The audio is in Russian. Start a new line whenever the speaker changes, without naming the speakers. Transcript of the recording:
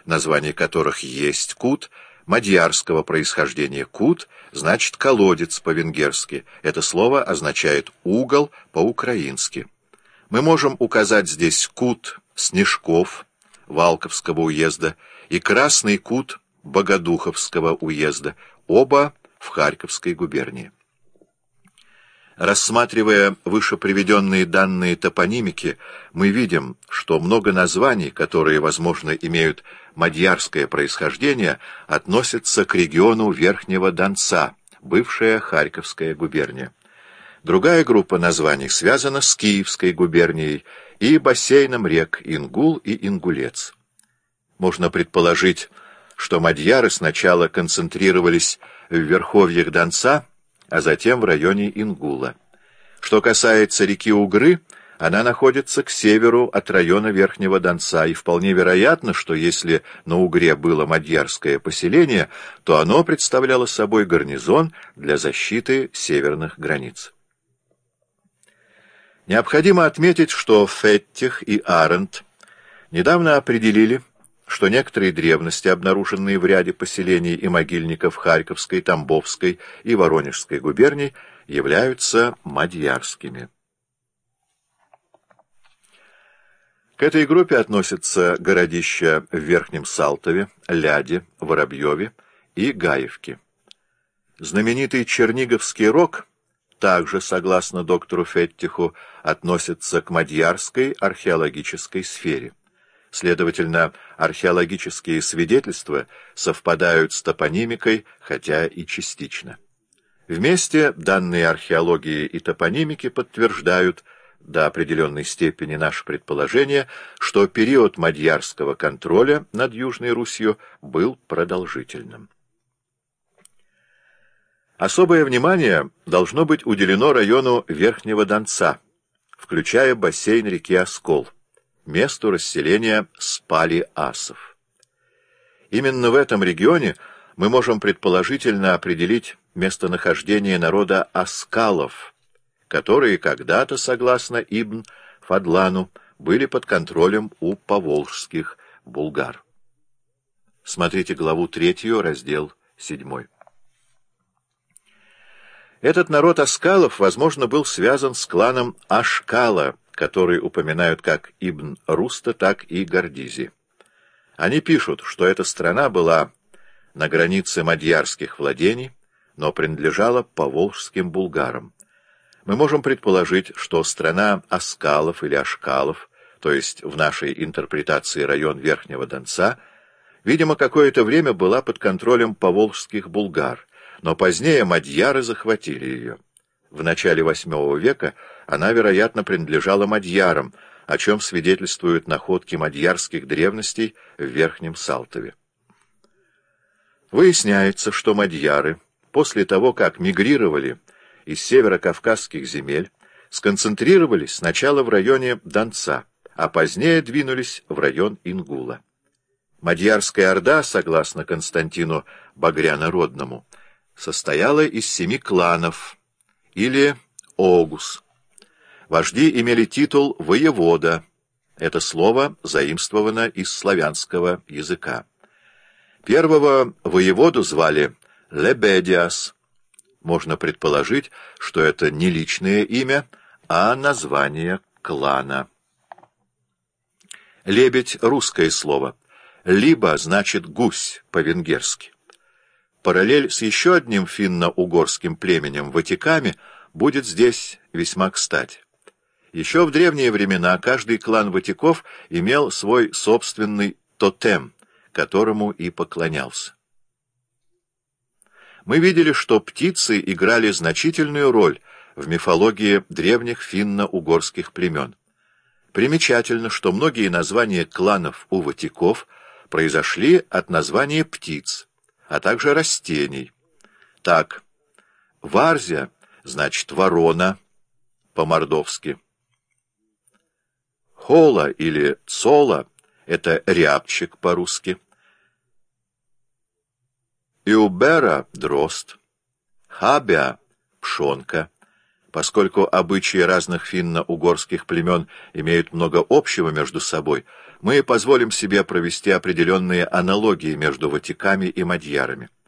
название которых есть Кут, мадьярского происхождения. Кут значит колодец по-венгерски. Это слово означает угол по-украински. Мы можем указать здесь Кут Снежков Валковского уезда и Красный Кут Богодуховского уезда, оба в Харьковской губернии. Рассматривая выше приведенные данные топонимики, мы видим, что много названий, которые, возможно, имеют мадьярское происхождение, относятся к региону Верхнего Донца, бывшая Харьковская губерния. Другая группа названий связана с Киевской губернией и бассейном рек Ингул и Ингулец. Можно предположить, что мадьяры сначала концентрировались в верховьях Донца, а затем в районе Ингула. Что касается реки Угры, она находится к северу от района Верхнего Донца, и вполне вероятно, что если на Угре было мадьярское поселение, то оно представляло собой гарнизон для защиты северных границ. Необходимо отметить, что Феттих и Арендт недавно определили, что некоторые древности, обнаруженные в ряде поселений и могильников Харьковской, Тамбовской и Воронежской губерний, являются мадьярскими. К этой группе относятся городища в Верхнем Салтове, Ляде, Воробьеве и Гаевке. Знаменитый Черниговский рог также, согласно доктору Феттиху, относится к мадьярской археологической сфере. Следовательно, археологические свидетельства совпадают с топонимикой, хотя и частично. Вместе данные археологии и топонимики подтверждают до определенной степени наше предположение, что период мадьярского контроля над Южной Русью был продолжительным. Особое внимание должно быть уделено району Верхнего Донца, включая бассейн реки Оскол, месту расселения спали-асов. Именно в этом регионе мы можем предположительно определить местонахождение народа аскалов, которые когда-то, согласно Ибн Фадлану, были под контролем у поволжских булгар. Смотрите главу 3, раздел 7. Этот народ аскалов, возможно, был связан с кланом Ашкала, который упоминают как Ибн Руста, так и Гордизи. Они пишут, что эта страна была на границе мадьярских владений, но принадлежала поволжским булгарам. Мы можем предположить, что страна аскалов или ашкалов, то есть в нашей интерпретации район Верхнего Донца, видимо, какое-то время была под контролем поволжских булгар, но позднее мадьяры захватили ее. В начале VIII века она, вероятно, принадлежала мадьярам, о чем свидетельствуют находки мадьярских древностей в Верхнем Салтове. Выясняется, что мадьяры, после того, как мигрировали из северокавказских земель, сконцентрировались сначала в районе Донца, а позднее двинулись в район Ингула. Мадьярская орда, согласно Константину Багрянородному, состояла из 7 кланов, или огус. Вожди имели титул «воевода». Это слово заимствовано из славянского языка. Первого воеводу звали Лебедиас. Можно предположить, что это не личное имя, а название клана. Лебедь — русское слово. Либо значит гусь по-венгерски. Параллель с еще одним финно-угорским племенем — ватиками — будет здесь весьма кстати. Еще в древние времена каждый клан ватиков имел свой собственный тотем, которому и поклонялся. Мы видели, что птицы играли значительную роль в мифологии древних финно-угорских племен. Примечательно, что многие названия кланов у ватиков произошли от названия птиц, а также растений. Так, варзя значит ворона по-мордовски. Хола или цола — это рябчик по-русски. Иубера — дрозд. Хабя — пшонка. Поскольку обычаи разных финно-угорских племен имеют много общего между собой, мы позволим себе провести определенные аналогии между ватиками и мадьярами.